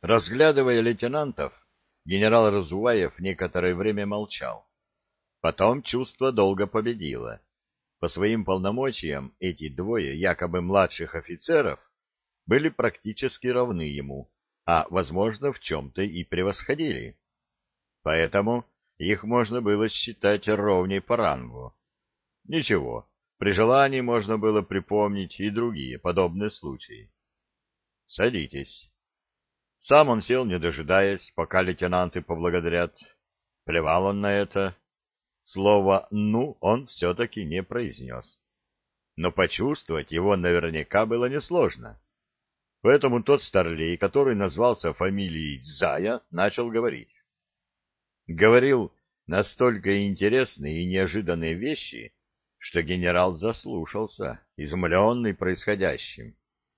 Разглядывая лейтенантов, генерал Разуваев некоторое время молчал. Потом чувство долга победило. По своим полномочиям эти двое якобы младших офицеров были практически равны ему, а, возможно, в чем-то и превосходили. Поэтому их можно было считать ровней по рангу. Ничего, при желании можно было припомнить и другие подобные случаи. «Садитесь». Сам он сел, не дожидаясь, пока лейтенанты поблагодарят. Плевал он на это. Слово «ну» он все-таки не произнес. Но почувствовать его наверняка было несложно. Поэтому тот старлей, который назвался фамилией Зая, начал говорить. Говорил настолько интересные и неожиданные вещи, что генерал заслушался, изумленный происходящим.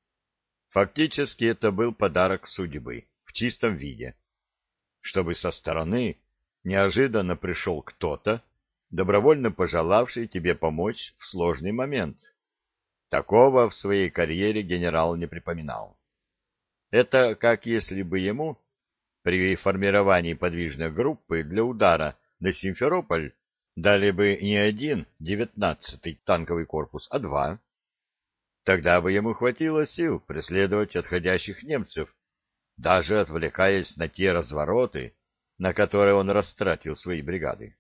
Фактически это был подарок судьбы в чистом виде, чтобы со стороны неожиданно пришел кто-то, добровольно пожелавший тебе помочь в сложный момент. Такого в своей карьере генерал не припоминал. Это как если бы ему при формировании подвижной группы для удара на Симферополь дали бы не один 19-й танковый корпус, а два. Тогда бы ему хватило сил преследовать отходящих немцев, даже отвлекаясь на те развороты, на которые он растратил свои бригады.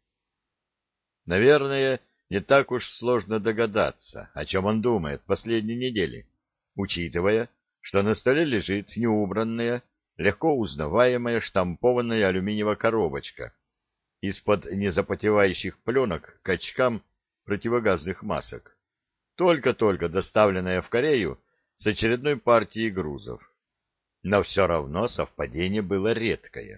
Наверное, не так уж сложно догадаться, о чем он думает последние недели, учитывая, что на столе лежит неубранная, легко узнаваемая штампованная алюминиевая коробочка из-под незапотевающих пленок к очкам противогазных масок, только-только доставленная в Корею с очередной партией грузов. Но все равно совпадение было редкое.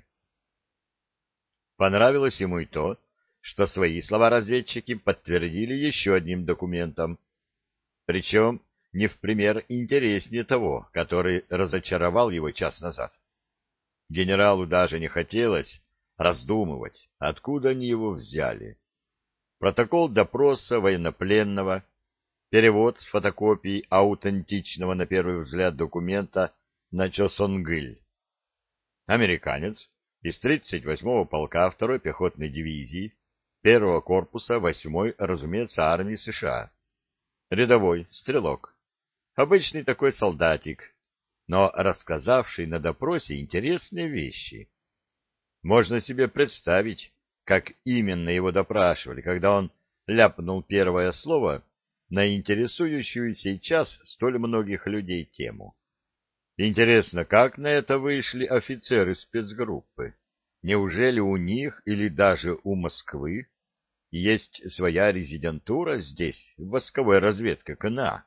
Понравилось ему и то, что свои слова разведчики подтвердили еще одним документом, причем не в пример интереснее того, который разочаровал его час назад. Генералу даже не хотелось раздумывать, откуда они его взяли. Протокол допроса военнопленного, перевод с фотокопий аутентичного на первый взгляд документа на Чосонгыль. Американец из 38-го полка 2-й пехотной дивизии 1-го корпуса 8-й, разумеется, армии США. Рядовой, стрелок. Обычный такой солдатик, но рассказавший на допросе интересные вещи. Можно себе представить, как именно его допрашивали, когда он ляпнул первое слово на интересующую сейчас столь многих людей тему. Интересно, как на это вышли офицеры спецгруппы? Неужели у них или даже у Москвы есть своя резидентура здесь, в войсковой разведке КНА?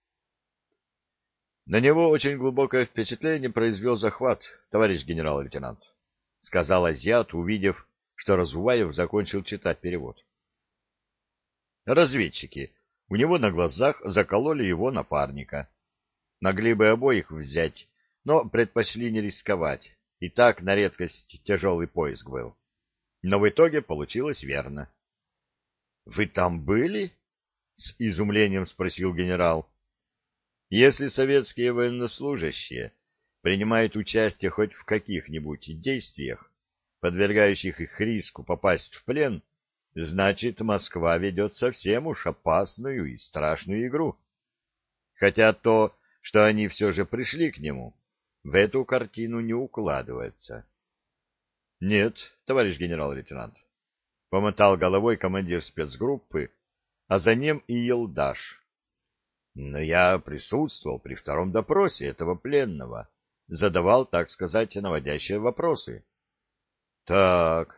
На него очень глубокое впечатление произвел захват, товарищ генерал-лейтенант, — сказал азиат, увидев, что Разуваев закончил читать перевод. Разведчики у него на глазах закололи его напарника. Могли бы обоих взять, но предпочли не рисковать. И так на редкость тяжелый поиск был. Но в итоге получилось верно. — Вы там были? — с изумлением спросил генерал. Если советские военнослужащие принимают участие хоть в каких-нибудь действиях, подвергающих их риску попасть в плен, значит, Москва ведет совсем уж опасную и страшную игру. Хотя то, что они все же пришли к нему, в эту картину не укладывается. — Нет, товарищ генерал-лейтенант, — помотал головой командир спецгруппы, а за ним и Елдаш. — Но я присутствовал при втором допросе этого пленного, задавал, так сказать, наводящие вопросы. — Так.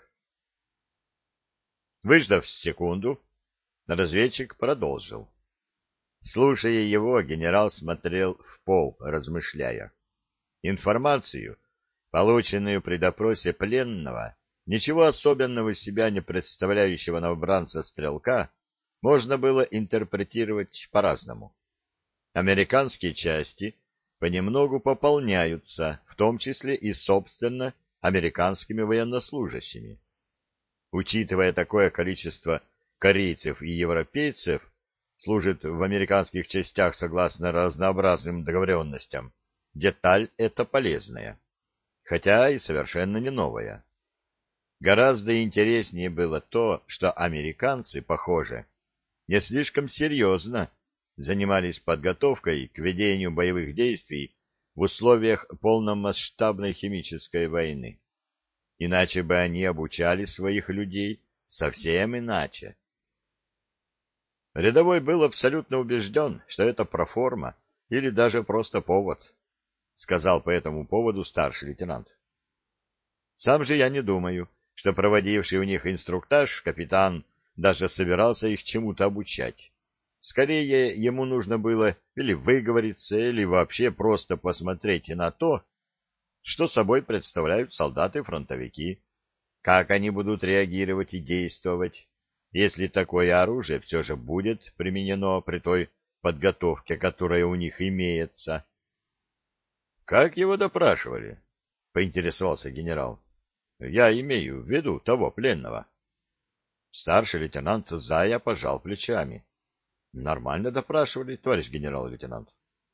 Выждав секунду, разведчик продолжил. Слушая его, генерал смотрел в пол, размышляя. Информацию, полученную при допросе пленного, ничего особенного из себя не представляющего новобранца-стрелка, можно было интерпретировать по-разному. Американские части понемногу пополняются, в том числе и, собственно, американскими военнослужащими. Учитывая такое количество корейцев и европейцев, служит в американских частях согласно разнообразным договоренностям, деталь эта полезная. хотя и совершенно не новая. Гораздо интереснее было то, что американцы, похоже, не слишком серьезно занимались подготовкой к ведению боевых действий в условиях полномасштабной химической войны. Иначе бы они обучали своих людей совсем иначе. Рядовой был абсолютно убежден, что это проформа или даже просто повод, сказал по этому поводу старший лейтенант. Сам же я не думаю, что проводивший у них инструктаж капитан даже собирался их чему-то обучать. Скорее, ему нужно было или выговориться, или вообще просто посмотреть на то, что собой представляют солдаты-фронтовики, как они будут реагировать и действовать, если такое оружие все же будет применено при той подготовке, которая у них имеется. — Как его допрашивали? — поинтересовался генерал. — Я имею в виду того пленного. Старший лейтенант Зая пожал плечами. — Нормально допрашивали, товарищ генерал-лейтенант.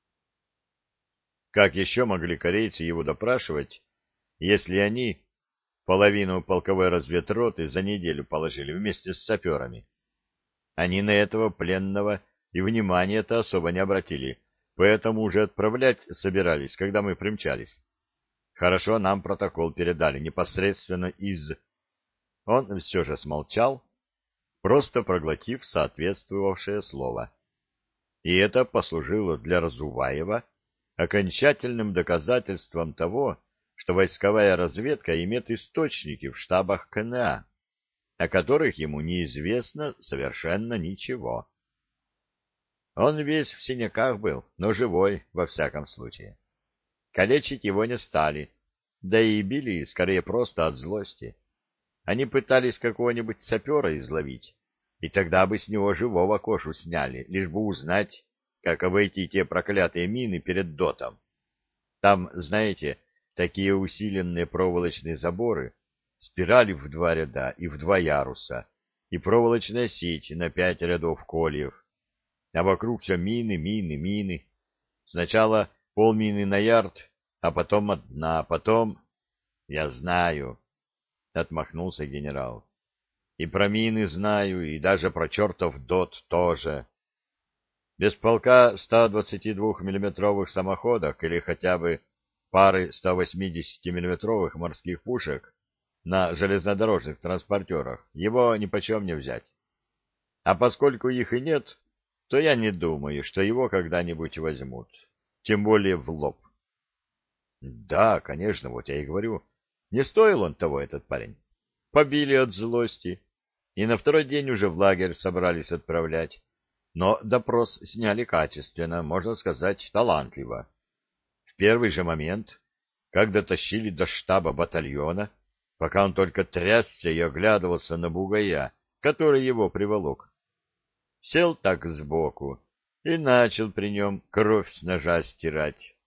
Как еще могли корейцы его допрашивать, если они половину полковой разведроты за неделю положили вместе с саперами? Они на этого пленного и внимания-то особо не обратили, поэтому уже отправлять собирались, когда мы примчались. Хорошо, нам протокол передали непосредственно из... Он все же смолчал, просто проглотив соответствовавшее слово. И это послужило для Разуваева окончательным доказательством того, что войсковая разведка имеет источники в штабах КНА, о которых ему неизвестно совершенно ничего. Он весь в синяках был, но живой, во всяком случае. Калечить его не стали, да и били скорее просто от злости. Они пытались какого-нибудь сапера изловить, и тогда бы с него живого кожу сняли, лишь бы узнать, как обойти те проклятые мины перед дотом. Там, знаете, такие усиленные проволочные заборы, спирали в 2 ряда и в 2 яруса, и проволочная сеть на 5 рядов кольев. А вокруг все мины, мины, мины. Сначала полмины на ярд, а потом одна, потом... — Я знаю, — отмахнулся генерал. — И про мины знаю, и даже про чертов дот тоже. Без полка 122-миллиметровых самоходок или хотя бы пары 180-миллиметровых морских пушек на железнодорожных транспортерах его нипочем не взять. А поскольку их и нет, то я не думаю, что его когда-нибудь возьмут, тем более в лоб. Да, конечно, вот я и говорю, не стоил он того, этот парень. Побили от злости, и на второй день уже в лагерь собрались отправлять. Но допрос сняли качественно, можно сказать, талантливо. В первый же момент, когда тащили до штаба батальона, пока он только трясся и оглядывался на бугая, который его приволок, сел так сбоку и начал при нем кровь с ножа стирать.